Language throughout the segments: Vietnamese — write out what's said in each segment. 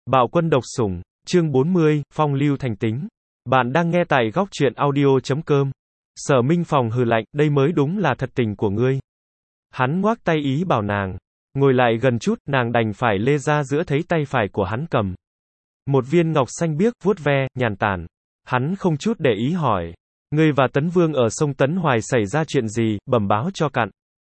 Bạo quân độc sủng, chương 40, phong lưu thành tính. Bạn đang nghe tại góc truyện audio.com. Sở Minh Phong hừ lạnh, đây mới đúng là thật tình của ngươi. Hắn ngoắc tay ý bảo nàng ngồi lại gần chút, nàng đành phải lê ra giữa thấy tay phải của hắn cầm một viên ngọc xanh biếc, vuốt ve, nhàn tản. Hắn không chút để ý hỏi, ngươi và Tấn Vương ở sông Tấn Hoài xảy ra chuyện gì, bẩm báo cho cặn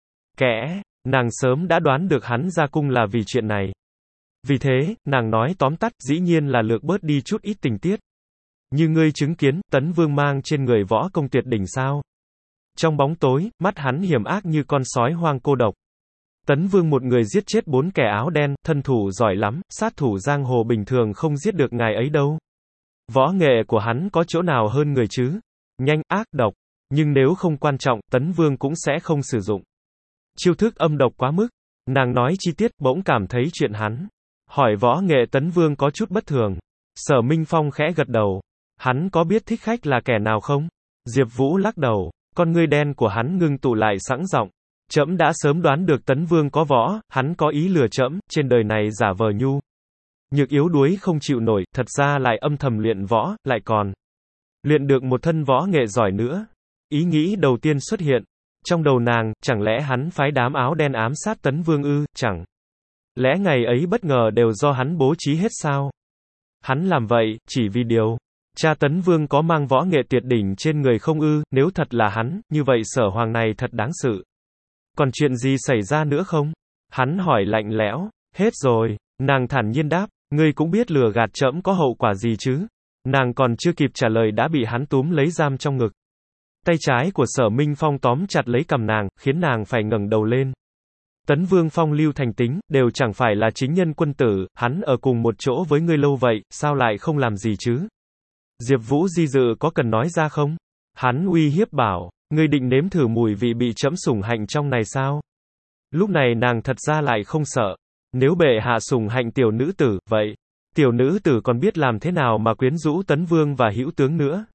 kẽ. Nàng sớm đã đoán được hắn ra cung là vì chuyện này. Vì thế, nàng nói tóm tắt, dĩ nhiên là lược bớt đi chút ít tình tiết. Như ngươi chứng kiến, Tấn Vương mang trên người võ công tuyệt đỉnh sao. Trong bóng tối, mắt hắn hiểm ác như con sói hoang cô độc. Tấn Vương một người giết chết 4 kẻ áo đen, thân thủ giỏi lắm, sát thủ giang hồ bình thường không giết được ngài ấy đâu. Võ nghệ của hắn có chỗ nào hơn người chứ? Nhanh, ác, độc. Nhưng nếu không quan trọng, Tấn Vương cũng sẽ không sử dụng. Chiêu thức âm độc quá mức. Nàng nói chi tiết, bỗng cảm thấy chuyện hắn hỏi võ nghệ Tấn Vương có chút bất thường. Sở Minh Phong khẽ gật đầu. Hắn có biết thích khách là kẻ nào không? Diệp Vũ lắc đầu. Con ngươi đen của hắn ngưng tụ lại sẵn giọng. Trẫm đã sớm đoán được Tấn Vương có võ, hắn có ý lừa trẫm, trên đời này giả vờ nhu nhược yếu đuối không chịu nổi, thật ra lại âm thầm luyện võ, lại còn luyện được một thân võ nghệ giỏi nữa. Ý nghĩ đầu tiên xuất hiện trong đầu nàng, chẳng lẽ hắn phái đám áo đen ám sát Tấn Vương ư, chẳng lẽ ngày ấy bất ngờ đều do hắn bố trí hết sao? Hắn làm vậy, chỉ vì điều cha Tấn Vương có mang võ nghệ tuyệt đỉnh trên người không ư, nếu thật là hắn, như vậy Sở Hoàng này thật đáng sự. Còn chuyện gì xảy ra nữa không? Hắn hỏi lạnh lẽo. Hết rồi. Nàng thản nhiên đáp, ngươi cũng biết lừa gạt trẫm có hậu quả gì chứ? Nàng còn chưa kịp trả lời đã bị hắn túm lấy giam trong ngực. Tay trái của Sở Minh Phong tóm chặt lấy cằm nàng, khiến nàng phải ngẩng đầu lên. Tấn Vương phong lưu thành tính, đều chẳng phải là chính nhân quân tử, hắn ở cùng một chỗ với ngươi lâu vậy, sao lại không làm gì chứ? Diệp Vũ di dự có cần nói ra không? Hắn uy hiếp bảo, ngươi định nếm thử mùi vị bị trẫm sủng hạnh trong này sao? Lúc này nàng thật ra lại không sợ. Nếu bệ hạ sủng hạnh tiểu nữ tử, vậy tiểu nữ tử còn biết làm thế nào mà quyến rũ Tấn Vương và hữu tướng nữa?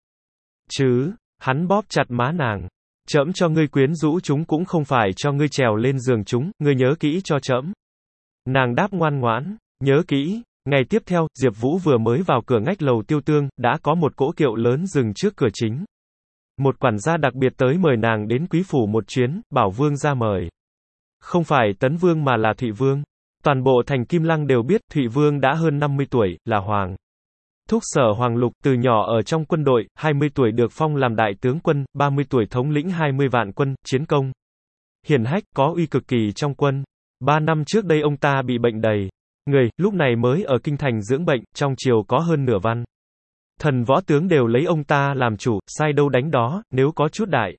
Chứ, hắn bóp chặt má nàng. Trẫm cho ngươi quyến rũ chúng cũng không phải cho ngươi trèo lên giường chúng, ngươi nhớ kỹ cho trẫm. Nàng đáp ngoan ngoãn, nhớ kỹ. Ngày tiếp theo, Diệp Vũ vừa mới vào cửa ngách lầu Tiêu Tương, đã có một cỗ kiệu lớn dừng trước cửa chính. Một quản gia đặc biệt tới mời nàng đến quý phủ một chuyến, bảo vương ra mời. Không phải Tấn Vương mà là Thụy Vương. Toàn bộ thành Kim Lăng đều biết Thụy Vương đã hơn 50 tuổi, là hoàng thúc Sở Hoàng Lục, từ nhỏ ở trong quân đội, 20 tuổi được phong làm đại tướng quân, 30 tuổi thống lĩnh 20 vạn quân, chiến công hiển hách, có uy cực kỳ trong quân. 3 năm trước đây ông ta bị bệnh đầy người, lúc này mới ở kinh thành dưỡng bệnh, trong triều có hơn nửa văn thần võ tướng đều lấy ông ta làm chủ, sai đâu đánh đó, nếu có chút đại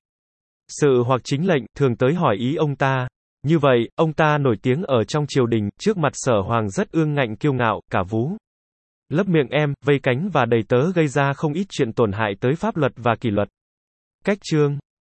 sự hoặc chính lệnh, thường tới hỏi ý ông ta. Như vậy, ông ta nổi tiếng ở trong triều đình, trước mặt Sở Hoàng rất ương ngạnh kiêu ngạo, cả vú lấp miệng em, vây cánh và đầy tớ gây ra không ít chuyện tổn hại tới pháp luật và kỷ luật. Cách chương